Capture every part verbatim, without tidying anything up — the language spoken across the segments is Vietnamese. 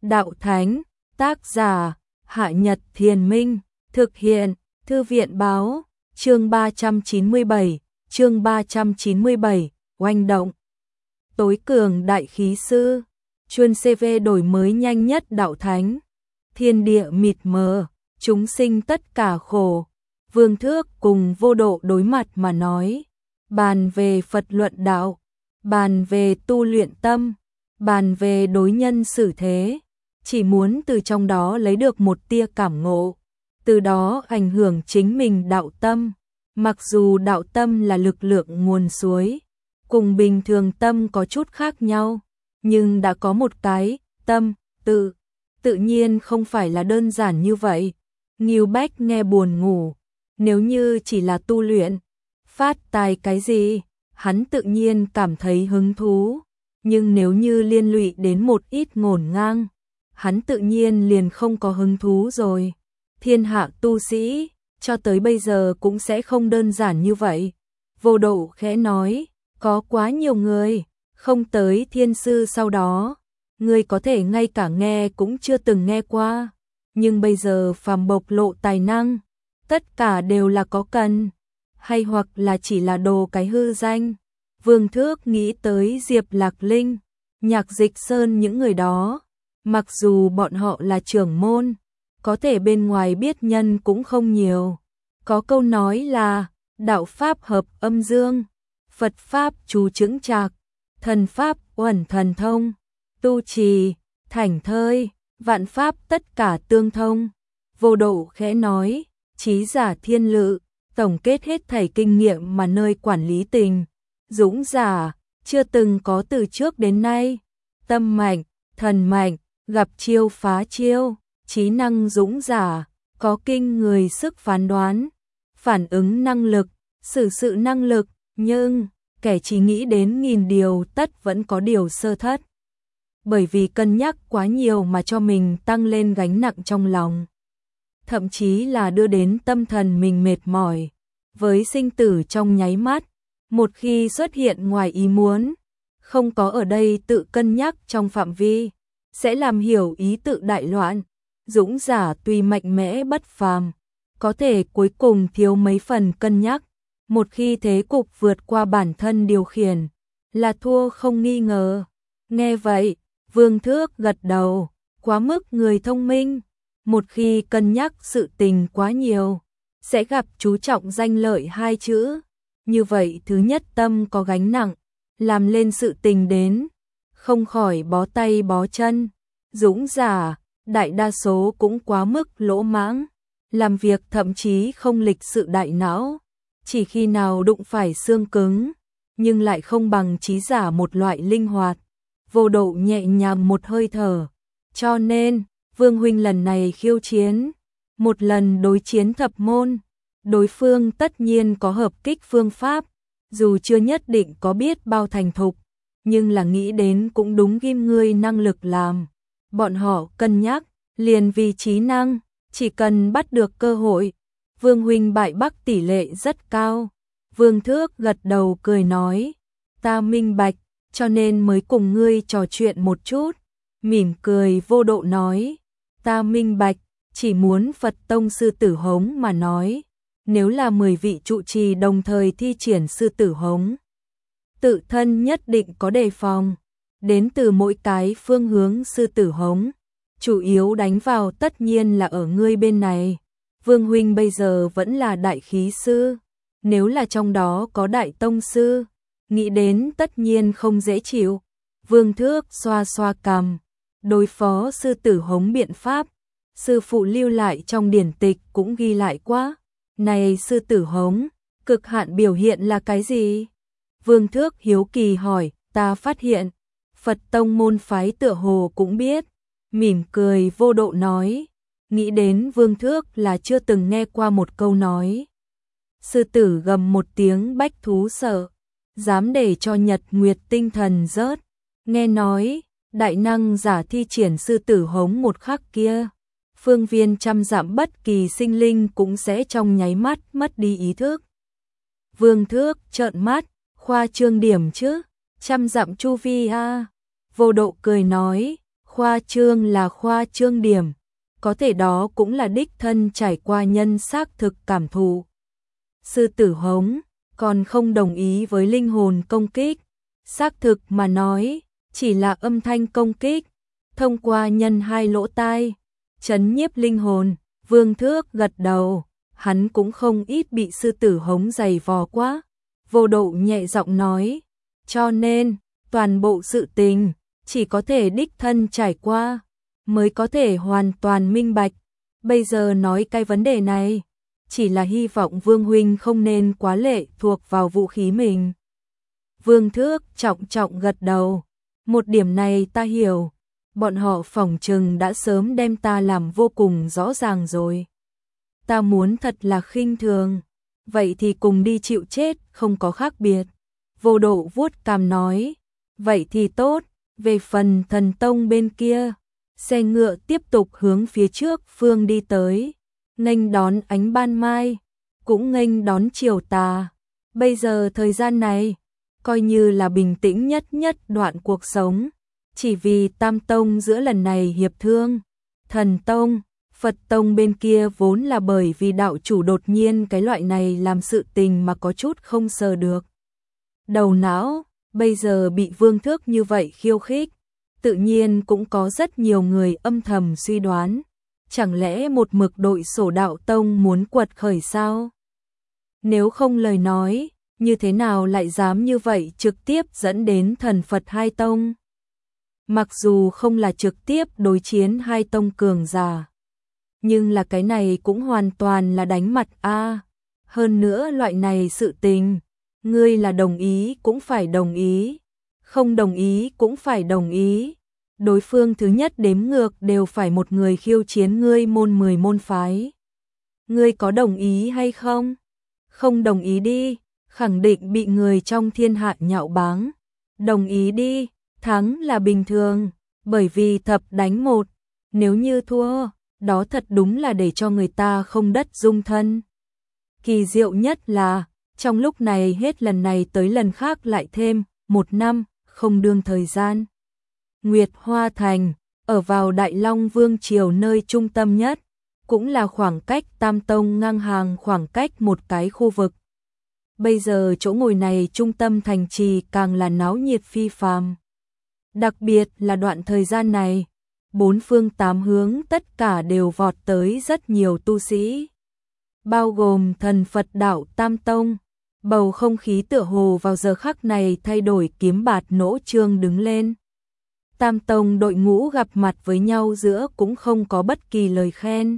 Đạo Thánh, tác giả, Hạ Nhật Thiền Minh, thực hiện, Thư viện báo, chương ba trăm chín mươi bảy, chương ba trăm chín mươi bảy, oanh động. Tối cường đại khí sư, chuyên xê vê đổi mới nhanh nhất Đạo Thánh, thiên địa mịt mờ, chúng sinh tất cả khổ. Vương Thước cùng Vô Độ đối mặt mà nói, bàn về Phật luận đạo, bàn về tu luyện tâm, bàn về đối nhân xử thế, chỉ muốn từ trong đó lấy được một tia cảm ngộ, từ đó ảnh hưởng chính mình đạo tâm. Mặc dù đạo tâm là lực lượng nguồn suối, cùng bình thường tâm có chút khác nhau, nhưng đã có một cái tâm tự, tự nhiên không phải là đơn giản như vậy. Ngưu Bách nghe buồn ngủ, nếu như chỉ là tu luyện, phát tài cái gì, hắn tự nhiên cảm thấy hứng thú, nhưng nếu như liên lụy đến một ít ngổn ngang, hắn tự nhiên liền không có hứng thú rồi. Thiên hạ tu sĩ, cho tới bây giờ cũng sẽ không đơn giản như vậy. Vô Độ khẽ nói, có quá nhiều người, không tới thiên sư sau đó, người có thể ngay cả nghe cũng chưa từng nghe qua, nhưng bây giờ phàm bộc lộ tài năng, tất cả đều là có cần, hay hoặc là chỉ là đồ cái hư danh. Vương Thước nghĩ tới Diệp Lạc Linh, Nhạc Dịch Sơn những người đó, mặc dù bọn họ là trưởng môn, có thể bên ngoài biết nhân cũng không nhiều. Có câu nói là, đạo pháp hợp âm dương, Phật pháp chú chững chạc, thần pháp uẩn thần thông, tu trì, thảnh thơi, vạn pháp tất cả tương thông. Vô Độ khẽ nói, trí giả thiên lự, tổng kết hết thảy kinh nghiệm mà nơi quản lý tình, dũng giả, chưa từng có từ trước đến nay. Tâm mạnh, thần mạnh, gặp chiêu phá chiêu, trí năng dũng giả, có kinh người sức phán đoán, phản ứng năng lực, xử sự năng lực, nhưng kẻ chỉ nghĩ đến nghìn điều tất vẫn có điều sơ thất. Bởi vì cân nhắc quá nhiều mà cho mình tăng lên gánh nặng trong lòng, thậm chí là đưa đến tâm thần mình mệt mỏi. Với sinh tử trong nháy mắt, một khi xuất hiện ngoài ý muốn, không có ở đây tự cân nhắc trong phạm vi, sẽ làm hiểu ý tự đại loạn. Dũng giả tuy mạnh mẽ bất phàm, có thể cuối cùng thiếu mấy phần cân nhắc, một khi thế cục vượt qua bản thân điều khiển, là thua không nghi ngờ. Nghe vậy, Vương Thước gật đầu, quá mức người thông minh, một khi cân nhắc sự tình quá nhiều, sẽ gặp chú trọng danh lợi hai chữ. Như vậy thứ nhất tâm có gánh nặng, làm lên sự tình đến, không khỏi bó tay bó chân. Dũng giả, đại đa số cũng quá mức lỗ mãng, làm việc thậm chí không lịch sự đại não, chỉ khi nào đụng phải xương cứng, nhưng lại không bằng trí giả một loại linh hoạt. Vô Độ nhẹ nhàng một hơi thở, cho nên, Vương huynh lần này khiêu chiến, một lần đối chiến thập môn, đối phương tất nhiên có hợp kích phương pháp, dù chưa nhất định có biết bao thành thục, nhưng là nghĩ đến cũng đúng ghim ngươi năng lực làm. Bọn họ cân nhắc, liền vì trí năng, chỉ cần bắt được cơ hội. Vương huynh bại bắc tỷ lệ rất cao. Vương Thước gật đầu cười nói, ta minh bạch, cho nên mới cùng ngươi trò chuyện một chút. Mỉm cười Vô Độ nói, ta minh bạch, chỉ muốn Phật tông sư tử hống mà nói, nếu là mười vị trụ trì đồng thời thi triển sư tử hống, tự thân nhất định có đề phòng, đến từ mỗi cái phương hướng sư tử hống, chủ yếu đánh vào tất nhiên là ở ngươi bên này. Vương huynh bây giờ vẫn là đại khí sư, nếu là trong đó có đại tông sư, nghĩ đến tất nhiên không dễ chịu. Vương Thước xoa xoa cằm, đối phó sư tử hống biện pháp, sư phụ lưu lại trong điển tịch cũng ghi lại quá. Này sư tử hống, cực hạn biểu hiện là cái gì? Vương Thước hiếu kỳ hỏi, ta phát hiện, Phật tông môn phái tựa hồ cũng biết. Mỉm cười Vô Độ nói, nghĩ đến Vương Thước là chưa từng nghe qua một câu nói. Sư tử gầm một tiếng bách thú sợ, dám để cho nhật nguyệt tinh thần rớt. Nghe nói, đại năng giả thi triển sư tử hống một khắc kia, phương viên trăm dặm bất kỳ sinh linh cũng sẽ trong nháy mắt mất đi ý thức. Vương Thước trợn mắt, khoa trương điểm chứ, trăm dặm chu vi a. Vô Độ cười nói, Khoa trương là khoa trương điểm, có thể đó cũng là đích thân trải qua nhân xác thực cảm thụ. Sư tử hống, còn không đồng ý với linh hồn công kích. Xác thực mà nói, chỉ là âm thanh công kích, thông qua nhân hai lỗ tai, chấn nhiếp linh hồn. Vương Thước gật đầu, hắn cũng không ít bị sư tử hống giày vò quá. Vô Độ nhẹ giọng nói, cho nên, toàn bộ sự tình, chỉ có thể đích thân trải qua, mới có thể hoàn toàn minh bạch. Bây giờ nói cái vấn đề này, chỉ là hy vọng Vương huynh không nên quá lệ thuộc vào vũ khí mình. Vương Thước trọng trọng gật đầu, một điểm này ta hiểu, bọn họ phỏng chừng đã sớm đem ta làm vô cùng rõ ràng rồi. Ta muốn thật là khinh thường, vậy thì cùng đi chịu chết không có khác biệt. Vô Độ vuốt cằm nói, vậy thì tốt. Về phần Thần Tông bên kia, xe ngựa tiếp tục hướng phía trước phương đi tới, nghênh đón ánh ban mai, cũng nghênh đón chiều tà. Bây giờ thời gian này, coi như là bình tĩnh nhất nhất đoạn cuộc sống, chỉ vì Tam Tông giữa lần này hiệp thương. Thần Tông, Phật Tông bên kia vốn là bởi vì đạo chủ đột nhiên cái loại này làm sự tình mà có chút không sờ được đầu não, bây giờ bị Vương Thước như vậy khiêu khích, tự nhiên cũng có rất nhiều người âm thầm suy đoán, chẳng lẽ một mực đội sổ đạo tông muốn quật khởi sao? Nếu không lời nói, như thế nào lại dám như vậy trực tiếp dẫn đến thần Phật hai tông? Mặc dù không là trực tiếp đối chiến hai tông cường giả, nhưng là cái này cũng hoàn toàn là đánh mặt a. Hơn nữa loại này sự tình, ngươi là đồng ý cũng phải đồng ý, không đồng ý cũng phải đồng ý. Đối phương thứ nhất đếm ngược đều phải một người khiêu chiến ngươi môn mười môn phái. Ngươi có đồng ý hay không? Không đồng ý đi, khẳng định bị người trong thiên hạ nhạo báng. Đồng ý đi, thắng là bình thường, bởi vì thập đánh một, nếu như thua, đó thật đúng là để cho người ta không đất dung thân. Kỳ diệu nhất là, trong lúc này hết lần này tới lần khác lại thêm một năm, không đương thời gian. Nguyệt Hoa Thành, ở vào Đại Long Vương Triều nơi trung tâm nhất, cũng là khoảng cách Tam Tông ngang hàng khoảng cách một cái khu vực. Bây giờ chỗ ngồi này trung tâm thành trì càng là náo nhiệt phi phàm. Đặc biệt là đoạn thời gian này, bốn phương tám hướng tất cả đều vọt tới rất nhiều tu sĩ, bao gồm thần Phật đạo Tam Tông. Bầu không khí tựa hồ vào giờ khắc này thay đổi kiếm bạt nỗ trương đứng lên. Tam Tông đội ngũ gặp mặt với nhau giữa cũng không có bất kỳ lời khen.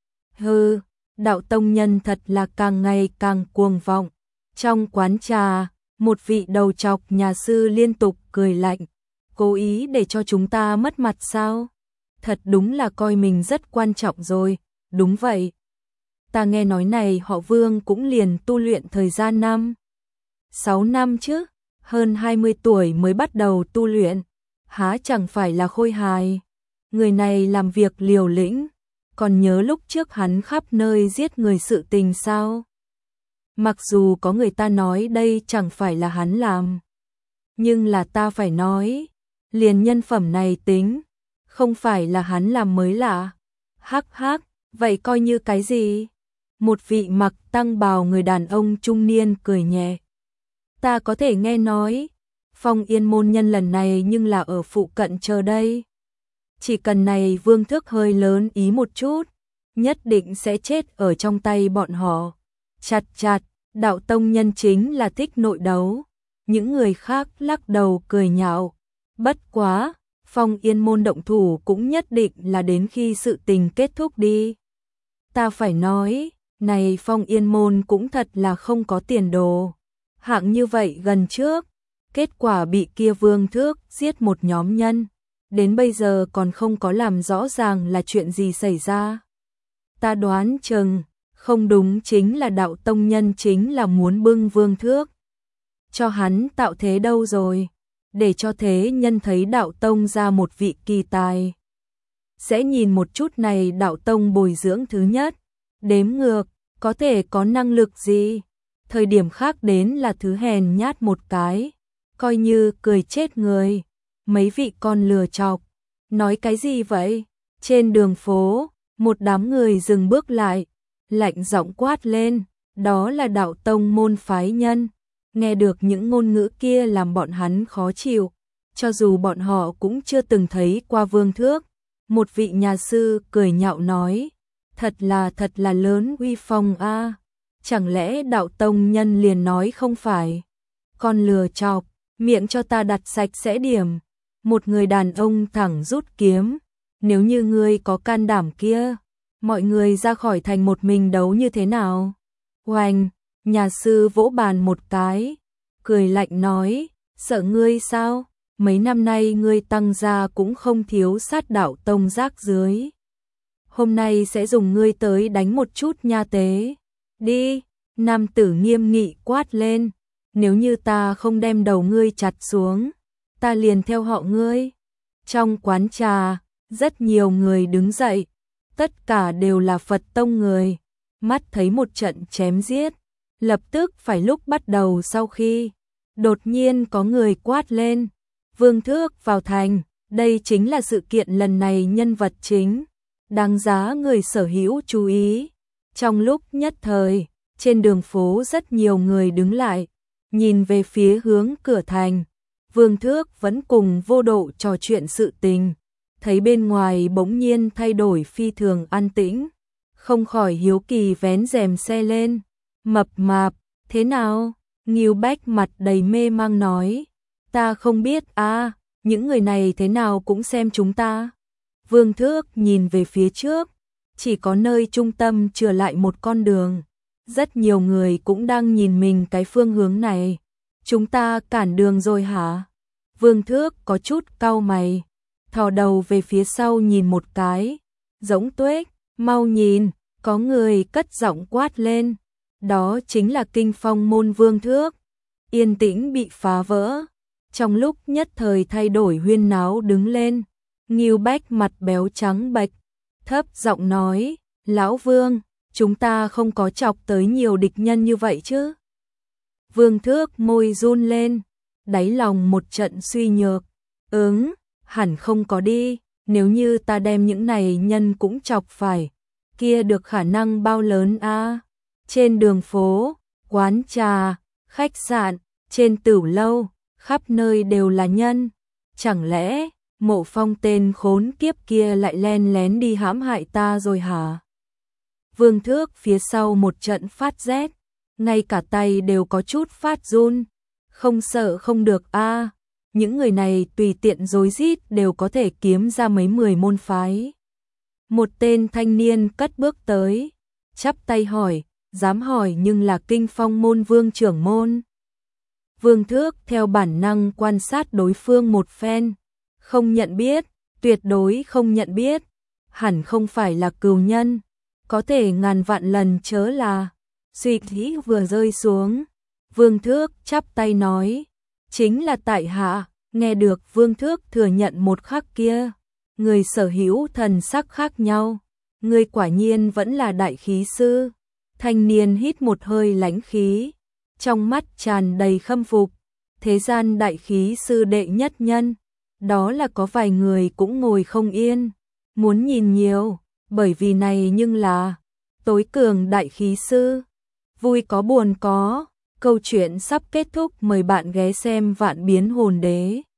Hừ, đạo tông nhân thật là càng ngày càng cuồng vọng. Trong quán trà, một vị đầu trọc nhà sư liên tục cười lạnh, cố ý để cho chúng ta mất mặt sao? Thật đúng là coi mình rất quan trọng rồi, đúng vậy. Ta nghe nói này họ Vương cũng liền tu luyện thời gian năm, sáu năm chứ, hơn hai mươi tuổi mới bắt đầu tu luyện, há chẳng phải là khôi hài. Người này làm việc liều lĩnh, còn nhớ lúc trước hắn khắp nơi giết người sự tình sao? Mặc dù có người ta nói đây chẳng phải là hắn làm, nhưng là ta phải nói, liền nhân phẩm này tính, không phải là hắn làm mới lạ. Hắc hắc, vậy coi như cái gì? Một vị mặc tăng bào người đàn ông trung niên cười nhẹ. Ta có thể nghe nói, Phong Yên môn nhân lần này nhưng là ở phụ cận chờ đây. Chỉ cần này Vương Thước hơi lớn ý một chút, nhất định sẽ chết ở trong tay bọn họ. Chặt chặt, đạo tông nhân chính là thích nội đấu. Những người khác lắc đầu cười nhạo. Bất quá, Phong Yên môn động thủ cũng nhất định là đến khi sự tình kết thúc đi. Ta phải nói, này Phong Yên môn cũng thật là không có tiền đồ. Hạng như vậy gần trước, kết quả bị kia Vương Thước giết một nhóm nhân, đến bây giờ còn không có làm rõ ràng là chuyện gì xảy ra. Ta đoán chừng, không đúng chính là đạo tông nhân chính là muốn bưng Vương Thước cho hắn tạo thế đâu rồi, để cho thế nhân thấy đạo tông ra một vị kỳ tài. Sẽ nhìn một chút này đạo tông bồi dưỡng thứ nhất, đếm ngược, có thể có năng lực gì, thời điểm khác đến là thứ hèn nhát một cái, coi như cười chết người. Mấy vị con lừa chọc, Nói cái gì vậy? Trên đường phố, một đám người dừng bước lại, lạnh giọng quát lên, đó là đạo tông môn phái nhân. Nghe được những ngôn ngữ kia làm bọn hắn khó chịu, cho dù bọn họ cũng chưa từng thấy qua Vương Thước. Một vị nhà sư cười nhạo nói, thật là thật là lớn uy phong a. Chẳng lẽ đạo tông nhân liền nói không phải? Con lừa chọc, miệng cho ta đặt sạch sẽ điểm. Một người đàn ông thẳng rút kiếm, nếu như ngươi có can đảm kia, mọi người ra khỏi thành một mình đấu như thế nào? Oanh, nhà sư vỗ bàn một cái, cười lạnh nói, sợ ngươi sao? Mấy năm nay ngươi tăng gia cũng không thiếu sát đạo tông rác dưới. Hôm nay sẽ dùng ngươi tới đánh một chút nha tế. Đi, nam tử nghiêm nghị quát lên, nếu như ta không đem đầu ngươi chặt xuống, ta liền theo họ ngươi. Trong quán trà, rất nhiều người đứng dậy, tất cả đều là Phật tông người, mắt thấy một trận chém giết, lập tức phải lúc bắt đầu sau khi, đột nhiên có người quát lên, Vương Thước vào thành, đây chính là sự kiện lần này nhân vật chính, đáng giá người sở hữu chú ý. Trong lúc nhất thời, trên đường phố rất nhiều người đứng lại, nhìn về phía hướng cửa thành. Vương Thước vẫn cùng Vô Độ trò chuyện sự tình, thấy bên ngoài bỗng nhiên thay đổi phi thường an tĩnh, không khỏi hiếu kỳ vén rèm xe lên. Mập mạp, thế nào? Ngưu Bách mặt đầy mê mang nói, ta không biết à, những người này thế nào cũng xem chúng ta. Vương Thước nhìn về phía trước, chỉ có nơi trung tâm chừa lại một con đường, rất nhiều người cũng đang nhìn mình cái phương hướng này. Chúng ta cản đường rồi hả? Vương Thước có chút cau mày, thò đầu về phía sau nhìn một cái, Giống Tuếch, mau nhìn, có người cất giọng quát lên, đó chính là Kinh Phong môn Vương Thước. Yên tĩnh bị phá vỡ, trong lúc nhất thời thay đổi huyên náo đứng lên. Ngưu Bách mặt béo trắng bệch, thấp giọng nói, lão Vương, chúng ta không có chọc tới nhiều địch nhân như vậy chứ? Vương Thước môi run lên, đáy lòng một trận suy nhược, ứng, hẳn không có đi, nếu như ta đem những này nhân cũng chọc phải, kia được khả năng bao lớn a? Trên đường phố, quán trà, khách sạn, trên tửu lâu, khắp nơi đều là nhân, chẳng lẽ Mộ Phong tên khốn kiếp kia lại len lén đi hãm hại ta rồi hả? Vương Thước phía sau một trận phát rét, ngay cả tay đều có chút phát run, không sợ không được a, những người này tùy tiện rối rít đều có thể kiếm ra mấy mười môn phái. Một tên thanh niên cất bước tới, chắp tay hỏi, dám hỏi nhưng là Kinh Phong môn Vương trưởng môn. Vương Thước theo bản năng quan sát đối phương một phen, không nhận biết, tuyệt đối không nhận biết, hẳn không phải là cừu nhân, có thể ngàn vạn lần chớ là. Suy nghĩ vừa rơi xuống, Vương Thước chắp tay nói, chính là tại hạ. Nghe được Vương Thước thừa nhận một khắc kia, người sở hữu thần sắc khác nhau, người quả nhiên vẫn là đại khí sư. Thanh niên hít một hơi lãnh khí, trong mắt tràn đầy khâm phục, thế gian đại khí sư đệ nhất nhân, đó là có vài người cũng ngồi không yên, muốn nhìn nhiều, bởi vì này nhưng là tối cường đại khí sư. Vui có buồn có, câu chuyện sắp kết thúc, mời bạn ghé xem Vạn Biến Hồn Đế.